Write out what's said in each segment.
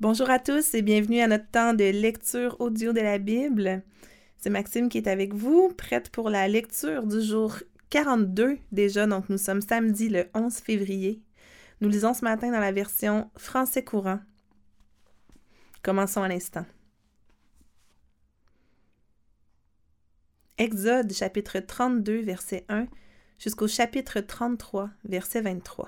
Bonjour à tous et bienvenue à notre temps de lecture audio de la Bible. C'est Maxime qui est avec vous, prête pour la lecture du jour 42 déjà, donc nous sommes samedi le 11 février. Nous lisons ce matin dans la version français courant. Commençons à l'instant. Exode chapitre 32 verset 1 jusqu'au chapitre 33 verset 23.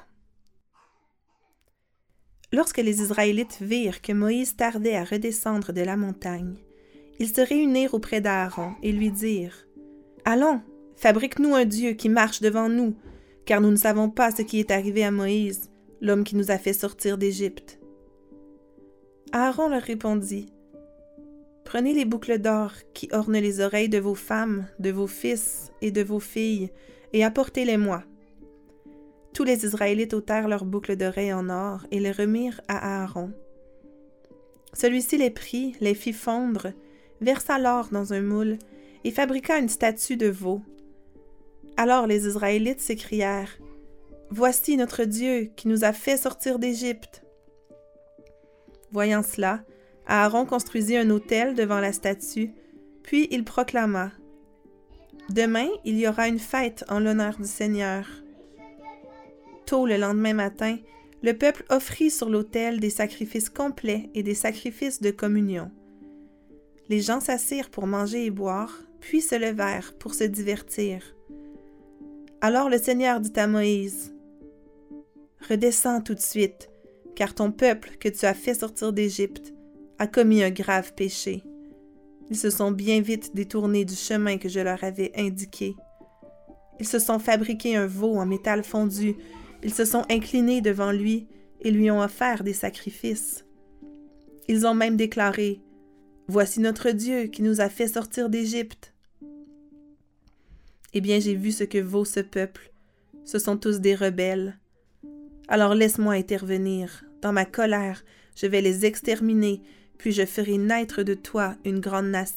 Lorsque les Israélites virent que Moïse tardait à redescendre de la montagne, ils se réunirent auprès d'Aaron et lui dirent « Allons, fabrique-nous un Dieu qui marche devant nous, car nous ne savons pas ce qui est arrivé à Moïse, l'homme qui nous a fait sortir d'Égypte. » Aaron leur répondit « Prenez les boucles d'or qui ornent les oreilles de vos femmes, de vos fils et de vos filles, et apportez-les-moi. » Tous les Israélites ôtèrent leurs boucles d'oreilles en or et les remirent à Aaron. Celui-ci les prit, les fit fondre, versa l'or dans un moule et fabriqua une statue de veau. Alors les Israélites s'écrièrent « Voici notre Dieu qui nous a fait sortir d'Égypte. » Voyant cela, Aaron construisit un autel devant la statue, puis il proclama « Demain, il y aura une fête en l'honneur du Seigneur. » Tôt le lendemain matin, le peuple offrit sur l'autel des sacrifices complets et des sacrifices de communion. Les gens s'assirent pour manger et boire, puis se levèrent pour se divertir. Alors le Seigneur dit à Moïse, « Redescends tout de suite, car ton peuple que tu as fait sortir d'Égypte a commis un grave péché. Ils se sont bien vite détournés du chemin que je leur avais indiqué. Ils se sont fabriqués un veau en métal fondu. Ils se sont inclinés devant lui et lui ont offert des sacrifices. Ils ont même déclaré « Voici notre Dieu qui nous a fait sortir d'Égypte. » Eh bien, j'ai vu ce que vaut ce peuple. Ce sont tous des rebelles. Alors laisse-moi intervenir. Dans ma colère, je vais les exterminer, puis je ferai naître de toi une grande nation. »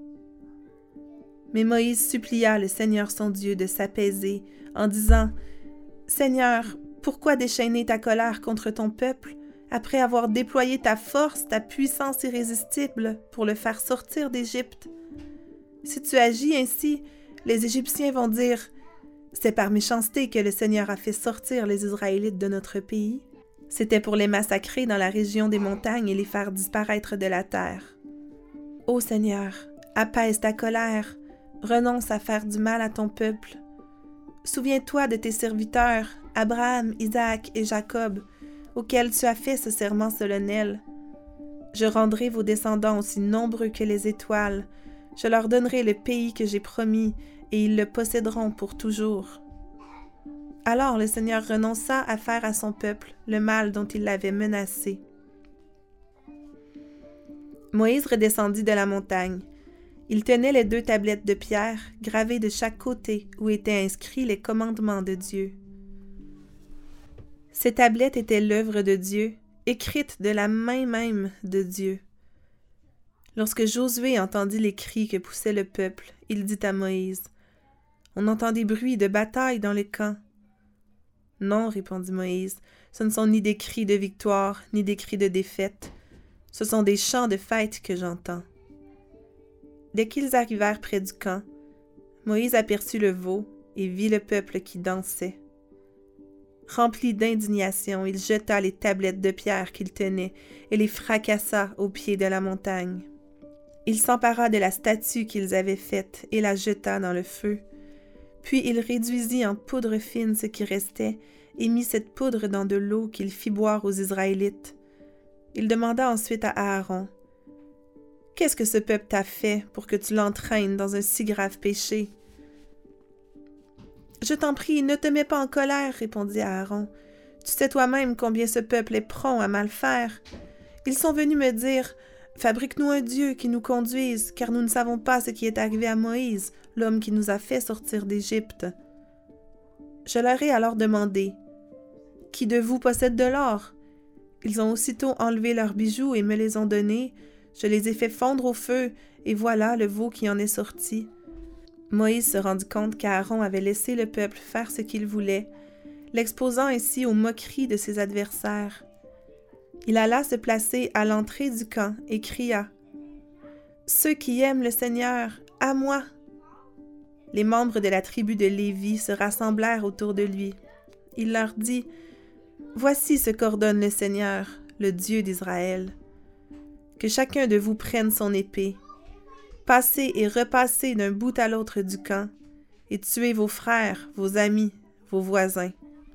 Mais Moïse supplia le Seigneur son Dieu de s'apaiser en disant « Seigneur, pourquoi déchaîner ta colère contre ton peuple, après avoir déployé ta force, ta puissance irrésistible pour le faire sortir d'Égypte? Si tu agis ainsi, les Égyptiens vont dire « C'est par méchanceté que le Seigneur a fait sortir les Israélites de notre pays. C'était pour les massacrer dans la région des montagnes et les faire disparaître de la terre. Ô Seigneur, apaise ta colère, renonce à faire du mal à ton peuple. Souviens-toi de tes serviteurs, Abraham, Isaac et Jacob, auxquels tu as fait ce serment solennel. Je rendrai vos descendants aussi nombreux que les étoiles. Je leur donnerai le pays que j'ai promis, et ils le posséderont pour toujours. » Alors le Seigneur renonça à faire à son peuple le mal dont il l'avait menacé. Moïse redescendit de la montagne. Il tenait les 2 tablettes de pierre gravées de chaque côté où étaient inscrits les commandements de Dieu. Ces tablettes étaient l'œuvre de Dieu, écrites de la main même de Dieu. Lorsque Josué entendit les cris que poussait le peuple, il dit à Moïse, « On entend des bruits de bataille dans le camp. » « Non, répondit Moïse, ce ne sont ni des cris de victoire, ni des cris de défaite. Ce sont des chants de fête que j'entends. » Dès qu'ils arrivèrent près du camp, Moïse aperçut le veau et vit le peuple qui dansait. Rempli d'indignation, il jeta les tablettes de pierre qu'il tenait et les fracassa au pied de la montagne. Il s'empara de la statue qu'ils avaient faite et la jeta dans le feu. Puis il réduisit en poudre fine ce qui restait et mit cette poudre dans de l'eau qu'il fit boire aux Israélites. Il demanda ensuite à Aaron, « Qu'est-ce que ce peuple t'a fait pour que tu l'entraînes dans un si grave péché? » « Je t'en prie, ne te mets pas en colère, répondit Aaron. Tu sais toi-même combien ce peuple est prompt à mal faire. Ils sont venus me dire, « Fabrique-nous un Dieu qui nous conduise, car nous ne savons pas ce qui est arrivé à Moïse, l'homme qui nous a fait sortir d'Égypte. » Je leur ai alors demandé, « Qui de vous possède de l'or? » Ils ont aussitôt enlevé leurs bijoux et me les ont donnés. Je les ai fait fondre au feu, et voilà le veau qui en est sorti. » Moïse se rendit compte qu'Aaron avait laissé le peuple faire ce qu'il voulait, l'exposant ainsi aux moqueries de ses adversaires. Il alla se placer à l'entrée du camp et cria « Ceux qui aiment le Seigneur, à moi !» Les membres de la tribu de Lévi se rassemblèrent autour de lui. Il leur dit « Voici ce qu'ordonne le Seigneur, le Dieu d'Israël. Que chacun de vous prenne son épée. Passez et repassez d'un bout à l'autre du camp, et tuez vos frères, vos amis, vos voisins. »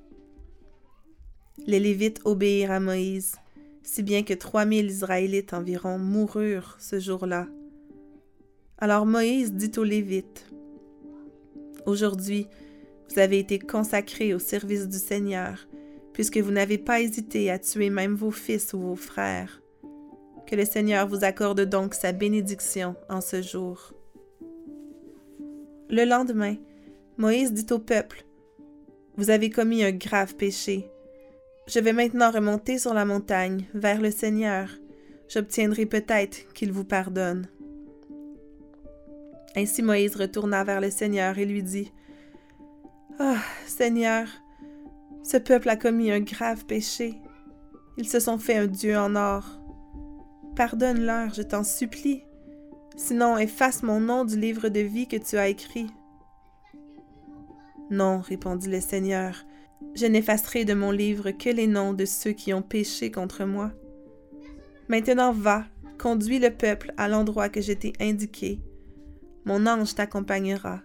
Les Lévites obéirent à Moïse, si bien que 3000 Israélites environ moururent ce jour-là. Alors Moïse dit aux Lévites, « Aujourd'hui, vous avez été consacrés au service du Seigneur, puisque vous n'avez pas hésité à tuer même vos fils ou vos frères. Que le Seigneur vous accorde donc sa bénédiction en ce jour. » Le lendemain, Moïse dit au peuple, « Vous avez commis un grave péché. Je vais maintenant remonter sur la montagne, vers le Seigneur. J'obtiendrai peut-être qu'il vous pardonne. » Ainsi Moïse retourna vers le Seigneur et lui dit, « Ah, Seigneur, ce peuple a commis un grave péché. Ils se sont fait un dieu en or. Pardonne-leur, je t'en supplie. Sinon, efface mon nom du livre de vie que tu as écrit. » « Non, répondit le Seigneur, je n'effacerai de mon livre que les noms de ceux qui ont péché contre moi. Maintenant va, conduis le peuple à l'endroit que je t'ai indiqué. Mon ange t'accompagnera.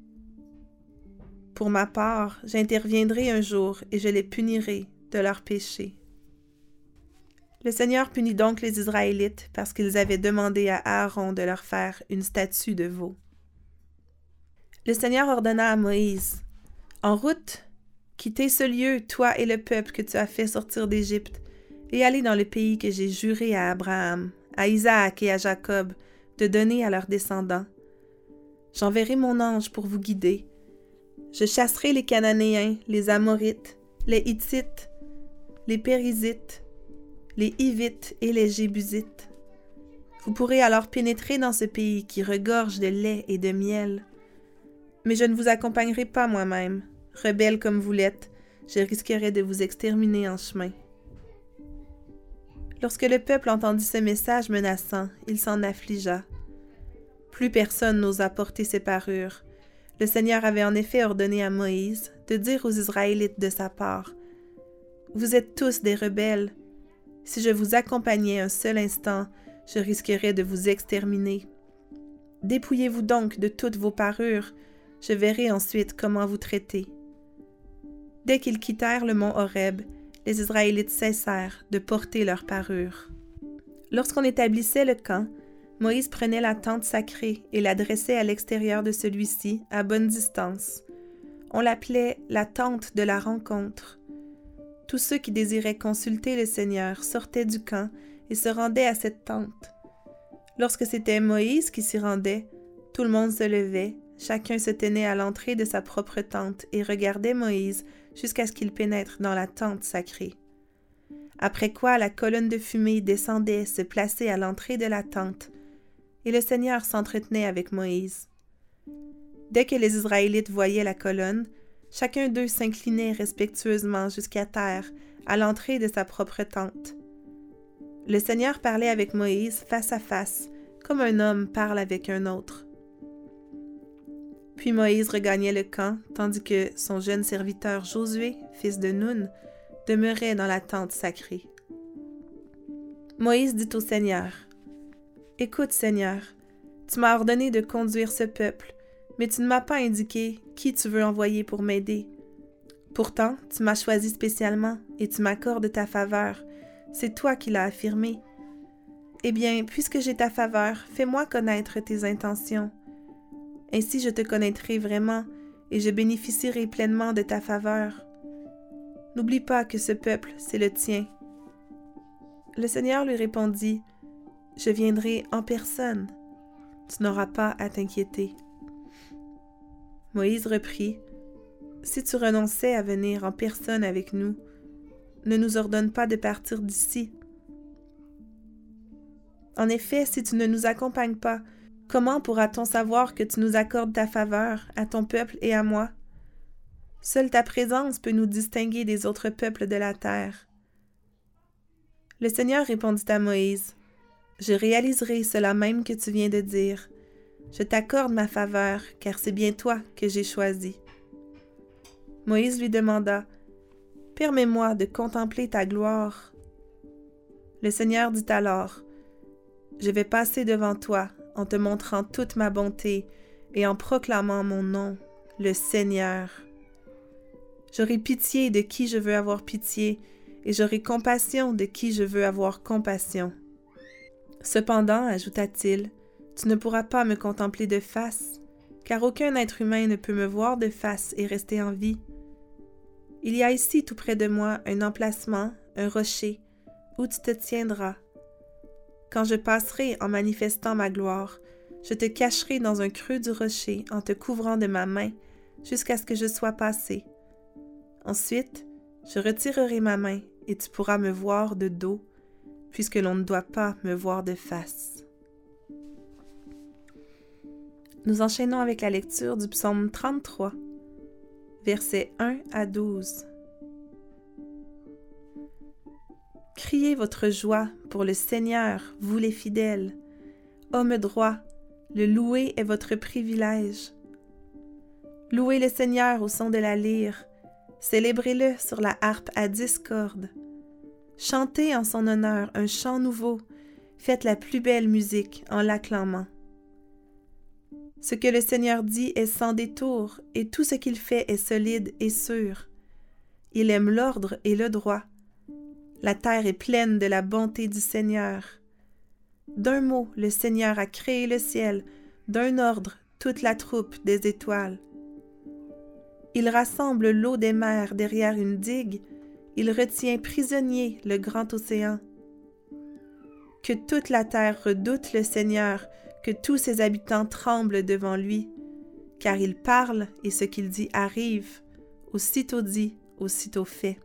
Pour ma part, j'interviendrai un jour et je les punirai de leurs péchés. » Le Seigneur punit donc les Israélites parce qu'ils avaient demandé à Aaron de leur faire une statue de veau. Le Seigneur ordonna à Moïse, « En route, quittez ce lieu, toi et le peuple que tu as fait sortir d'Égypte, et allez dans le pays que j'ai juré à Abraham, à Isaac et à Jacob de donner à leurs descendants. J'enverrai mon ange pour vous guider. Je chasserai les Cananéens, les Amorites, les Hittites, les Périzites, les Hivites et les Jébusites. Vous pourrez alors pénétrer dans ce pays qui regorge de lait et de miel. Mais je ne vous accompagnerai pas moi-même. Rebelle comme vous l'êtes, je risquerais de vous exterminer en chemin. » Lorsque le peuple entendit ce message menaçant, il s'en affligea. Plus personne n'osa porter ses parures. Le Seigneur avait en effet ordonné à Moïse de dire aux Israélites de sa part, « Vous êtes tous des rebelles. Si je vous accompagnais un seul instant, je risquerais de vous exterminer. Dépouillez-vous donc de toutes vos parures. Je verrai ensuite comment vous traiter. » Dès qu'ils quittèrent le mont Horeb, les Israélites cessèrent de porter leurs parures. Lorsqu'on établissait le camp, Moïse prenait la tente sacrée et la dressait à l'extérieur de celui-ci, à bonne distance. On l'appelait la tente de la rencontre. Tous ceux qui désiraient consulter le Seigneur sortaient du camp et se rendaient à cette tente. Lorsque c'était Moïse qui s'y rendait, tout le monde se levait, chacun se tenait à l'entrée de sa propre tente et regardait Moïse jusqu'à ce qu'il pénètre dans la tente sacrée. Après quoi la colonne de fumée descendait se placer à l'entrée de la tente, et le Seigneur s'entretenait avec Moïse. Dès que les Israélites voyaient la colonne, chacun d'eux s'inclinait respectueusement jusqu'à terre, à l'entrée de sa propre tente. Le Seigneur parlait avec Moïse face à face, comme un homme parle avec un autre. Puis Moïse regagnait le camp, tandis que son jeune serviteur Josué, fils de Nun, demeurait dans la tente sacrée. Moïse dit au Seigneur, « Écoute, Seigneur, tu m'as ordonné de conduire ce peuple, mais tu ne m'as pas indiqué qui tu veux envoyer pour m'aider. Pourtant, tu m'as choisi spécialement et tu m'accordes ta faveur. C'est toi qui l'as affirmé. Eh bien, puisque j'ai ta faveur, fais-moi connaître tes intentions. Ainsi je te connaîtrai vraiment et je bénéficierai pleinement de ta faveur. N'oublie pas que ce peuple, c'est le tien. » Le Seigneur lui répondit, « Je viendrai en personne. Tu n'auras pas à t'inquiéter. » Moïse reprit, « Si tu renonçais à venir en personne avec nous, ne nous ordonne pas de partir d'ici. En effet, si tu ne nous accompagnes pas, comment pourra-t-on savoir que tu nous accordes ta faveur à ton peuple et à moi? Seule ta présence peut nous distinguer des autres peuples de la terre. » Le Seigneur répondit à Moïse, « Je réaliserai cela même que tu viens de dire. Je t'accorde ma faveur, car c'est bien toi que j'ai choisi. » Moïse lui demanda, « Permets-moi de contempler ta gloire. » Le Seigneur dit alors, « Je vais passer devant toi en te montrant toute ma bonté et en proclamant mon nom, le Seigneur. J'aurai pitié de qui je veux avoir pitié, et j'aurai compassion de qui je veux avoir compassion. Cependant, ajouta-t-il, tu ne pourras pas me contempler de face, car aucun être humain ne peut me voir de face et rester en vie. Il y a ici tout près de moi un emplacement, un rocher, où tu te tiendras. Quand je passerai en manifestant ma gloire, je te cacherai dans un creux du rocher en te couvrant de ma main jusqu'à ce que je sois passé. Ensuite, je retirerai ma main et tu pourras me voir de dos, puisque l'on ne doit pas me voir de face. » Nous enchaînons avec la lecture du psaume 33, versets 1 à 12. Criez votre joie pour le Seigneur, vous les fidèles. Hommes droits, le louer est votre privilège. Louez le Seigneur au son de la lyre, célébrez-le sur la harpe à 10 cordes. Chantez en son honneur un chant nouveau, faites la plus belle musique en l'acclamant. Ce que le Seigneur dit est sans détour, et tout ce qu'il fait est solide et sûr. Il aime l'ordre et le droit. La terre est pleine de la bonté du Seigneur. D'un mot, le Seigneur a créé le ciel, d'un ordre, toute la troupe des étoiles. Il rassemble l'eau des mers derrière une digue, il retient prisonnier le grand océan. Que toute la terre redoute le Seigneur, que tous ses habitants tremblent devant lui, car il parle et ce qu'il dit arrive, aussitôt dit, aussitôt fait.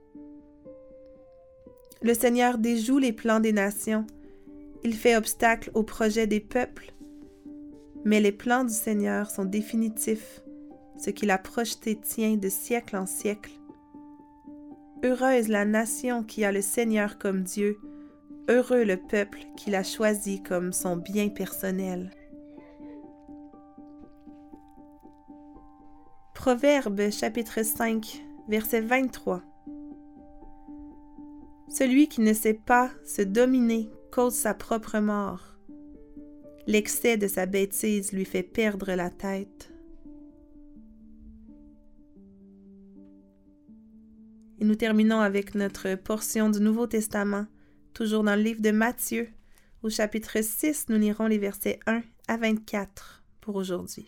Le Seigneur déjoue les plans des nations, il fait obstacle aux projets des peuples, mais les plans du Seigneur sont définitifs, ce qu'il a projeté tient de siècle en siècle. Heureuse la nation qui a le Seigneur comme Dieu, heureux le peuple qu'il a choisi comme son bien personnel. Proverbes chapitre 5, verset 23. Celui qui ne sait pas se dominer cause sa propre mort. L'excès de sa bêtise lui fait perdre la tête. Et nous terminons avec notre portion du Nouveau Testament, toujours dans le livre de Matthieu. Au chapitre 6, nous lirons les versets 1 à 24 pour aujourd'hui.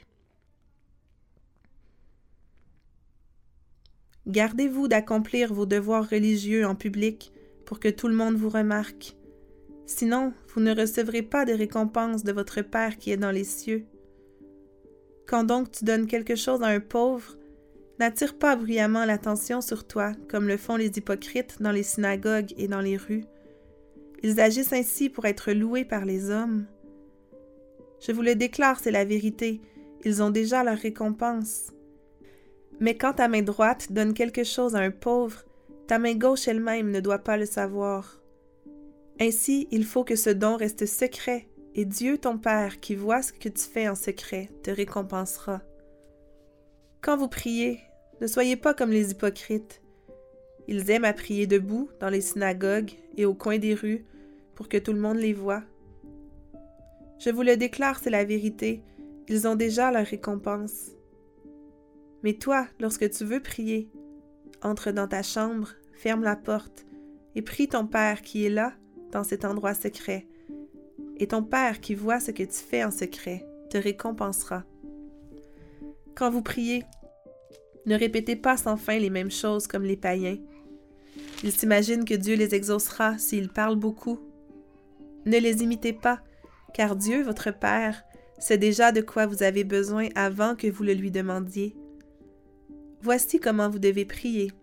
Gardez-vous d'accomplir vos devoirs religieux en public pour que tout le monde vous remarque. Sinon, vous ne recevrez pas de récompense de votre Père qui est dans les cieux. Quand donc tu donnes quelque chose à un pauvre, n'attire pas bruyamment l'attention sur toi, comme le font les hypocrites dans les synagogues et dans les rues. Ils agissent ainsi pour être loués par les hommes. Je vous le déclare, c'est la vérité, ils ont déjà leur récompense. Mais quand ta main droite donne quelque chose à un pauvre, ta main gauche elle-même ne doit pas le savoir. Ainsi, il faut que ce don reste secret, et Dieu ton Père, qui voit ce que tu fais en secret, te récompensera. Quand vous priez, ne soyez pas comme les hypocrites. Ils aiment à prier debout dans les synagogues et au coin des rues pour que tout le monde les voie. Je vous le déclare, c'est la vérité, ils ont déjà leur récompense. Mais toi, lorsque tu veux prier, entre dans ta chambre, ferme la porte et prie ton Père qui est là, dans cet endroit secret. Et ton Père qui voit ce que tu fais en secret te récompensera. Quand vous priez, ne répétez pas sans fin les mêmes choses comme les païens. Ils s'imaginent que Dieu les exaucera s'ils parlent beaucoup. Ne les imitez pas, car Dieu, votre Père, sait déjà de quoi vous avez besoin avant que vous le lui demandiez. Voici comment vous devez prier.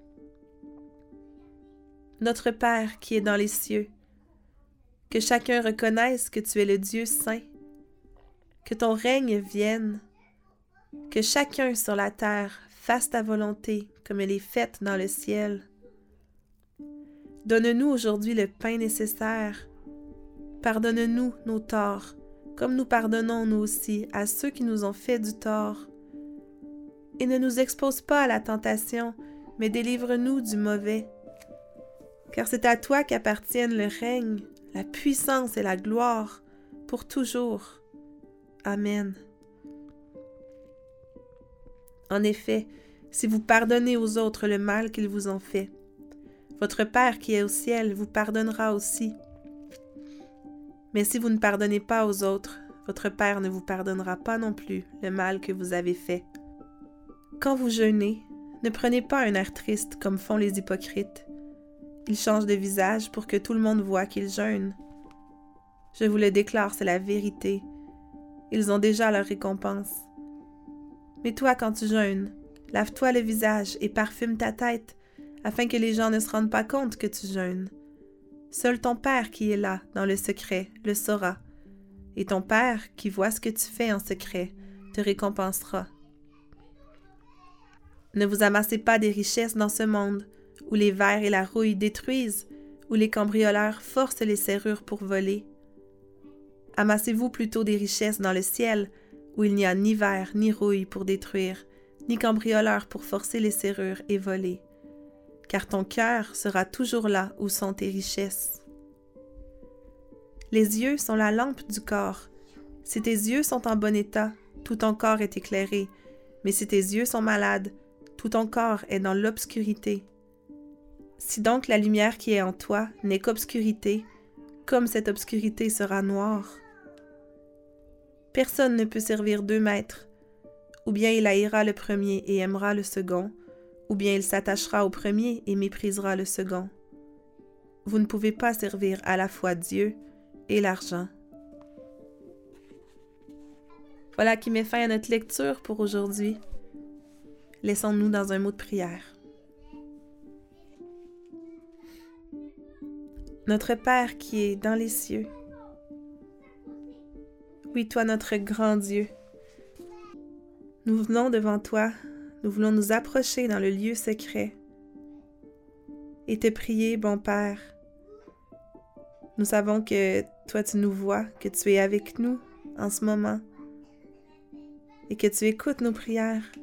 Notre Père qui est dans les cieux, que chacun reconnaisse que tu es le Dieu saint, que ton règne vienne, que chacun sur la terre fasse ta volonté comme elle est faite dans le ciel. Donne-nous aujourd'hui le pain nécessaire. Pardonne-nous nos torts, comme nous pardonnons nous aussi à ceux qui nous ont fait du tort. Et ne nous expose pas à la tentation, mais délivre-nous du mauvais. Car c'est à toi qu'appartiennent le règne, la puissance et la gloire, pour toujours. Amen. En effet, si vous pardonnez aux autres le mal qu'ils vous ont fait, votre Père qui est au ciel vous pardonnera aussi. Mais si vous ne pardonnez pas aux autres, votre Père ne vous pardonnera pas non plus le mal que vous avez fait. Quand vous jeûnez, ne prenez pas un air triste comme font les hypocrites. Ils changent de visage pour que tout le monde voie qu'ils jeûnent. Je vous le déclare, c'est la vérité. Ils ont déjà leur récompense. Mais toi, quand tu jeûnes, lave-toi le visage et parfume ta tête, afin que les gens ne se rendent pas compte que tu jeûnes. Seul ton Père qui est là, dans le secret, le saura. Et ton Père, qui voit ce que tu fais en secret, te récompensera. Ne vous amassez pas des richesses dans ce monde, où les vers et la rouille détruisent, où les cambrioleurs forcent les serrures pour voler. Amassez-vous plutôt des richesses dans le ciel, où il n'y a ni vers ni rouille pour détruire, ni cambrioleurs pour forcer les serrures et voler. Car ton cœur sera toujours là où sont tes richesses. Les yeux sont la lampe du corps. Si tes yeux sont en bon état, tout ton corps est éclairé, mais si tes yeux sont malades, tout ton corps est dans l'obscurité. Si donc la lumière qui est en toi n'est qu'obscurité, comme cette obscurité sera noire. Personne ne peut servir 2 maîtres. Ou bien il haïra le premier et aimera le second, ou bien il s'attachera au premier et méprisera le second. Vous ne pouvez pas servir à la fois Dieu et l'argent. Voilà qui met fin à notre lecture pour aujourd'hui. Laissons-nous dans un mot de prière. Notre Père qui est dans les cieux, oui, toi notre grand Dieu, nous venons devant toi, nous voulons nous approcher dans le lieu secret et te prier, bon Père. Nous savons que toi tu nous vois, que tu es avec nous en ce moment et que tu écoutes nos prières.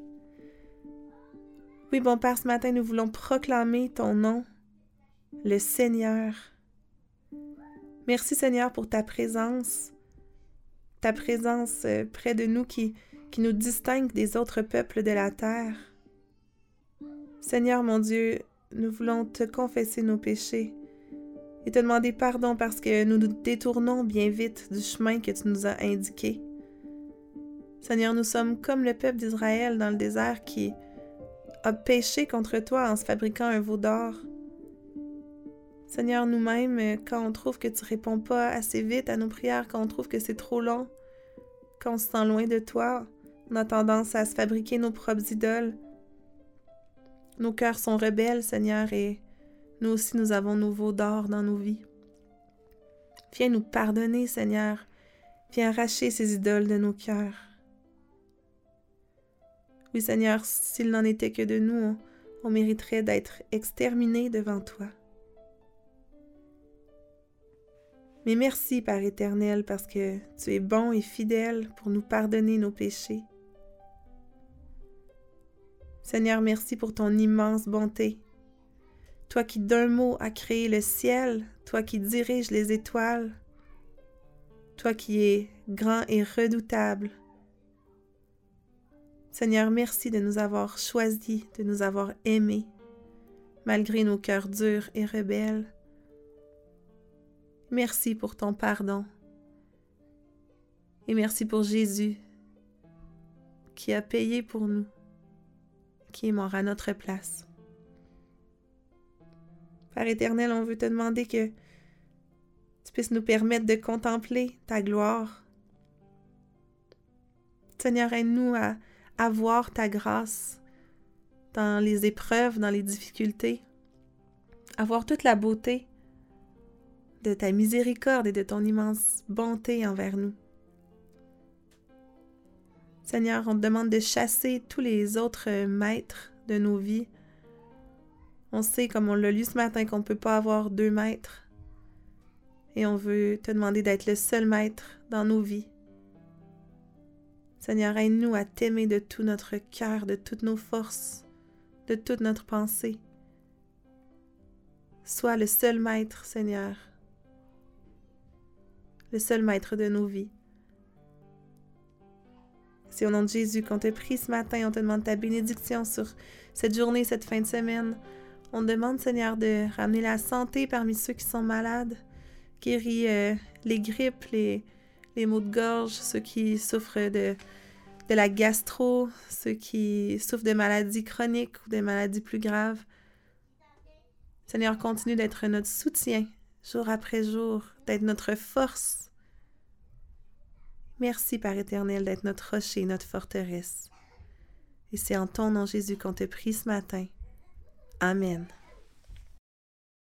Oui, bon Père, ce matin nous voulons proclamer ton nom, le Seigneur. Merci Seigneur pour ta présence près de nous qui nous distingue des autres peuples de la terre. Seigneur mon Dieu, nous voulons te confesser nos péchés et te demander pardon parce que nous nous détournons bien vite du chemin que tu nous as indiqué. Seigneur, nous sommes comme le peuple d'Israël dans le désert qui a péché contre toi en se fabriquant un veau d'or. Seigneur, nous-mêmes, quand on trouve que tu réponds pas assez vite à nos prières, quand on trouve que c'est trop long, quand on se sent loin de toi, on a tendance à se fabriquer nos propres idoles. Nos cœurs sont rebelles, Seigneur, et nous aussi, nous avons nos veaux d'or dans nos vies. Viens nous pardonner, Seigneur. Viens arracher ces idoles de nos cœurs. Oui, Seigneur, s'il n'en était que de nous, on mériterait d'être exterminés devant toi. Mais merci, Père éternel, parce que tu es bon et fidèle pour nous pardonner nos péchés. Seigneur, merci pour ton immense bonté. Toi qui d'un mot as créé le ciel, toi qui diriges les étoiles, toi qui es grand et redoutable. Seigneur, merci de nous avoir choisis, de nous avoir aimés, malgré nos cœurs durs et rebelles. Merci pour ton pardon. Et merci pour Jésus qui a payé pour nous, qui est mort à notre place. Père éternel, on veut te demander que tu puisses nous permettre de contempler ta gloire. Seigneur, aide-nous à voir ta grâce dans les épreuves, dans les difficultés, à voir toute la beauté de ta miséricorde et de ton immense bonté envers nous. Seigneur, on te demande de chasser tous les autres maîtres de nos vies. On sait, comme on l'a lu ce matin, qu'on ne peut pas avoir 2 maîtres. Et on veut te demander d'être le seul maître dans nos vies. Seigneur, aide-nous à t'aimer de tout notre cœur, de toutes nos forces, de toute notre pensée. Sois le seul maître, Seigneur. Le seul maître de nos vies. C'est au nom de Jésus qu'on te prie ce matin, on te demande ta bénédiction sur cette journée, cette fin de semaine. On te demande, Seigneur, de ramener la santé parmi ceux qui sont malades, guéris les grippes, les maux de gorge, ceux qui souffrent de la gastro, ceux qui souffrent de maladies chroniques ou de maladies plus graves. Seigneur, continue d'être notre soutien jour après jour, d'être notre force. Merci, Père éternel, d'être notre rocher, notre forteresse. Et c'est en ton nom, Jésus, qu'on te prie ce matin. Amen.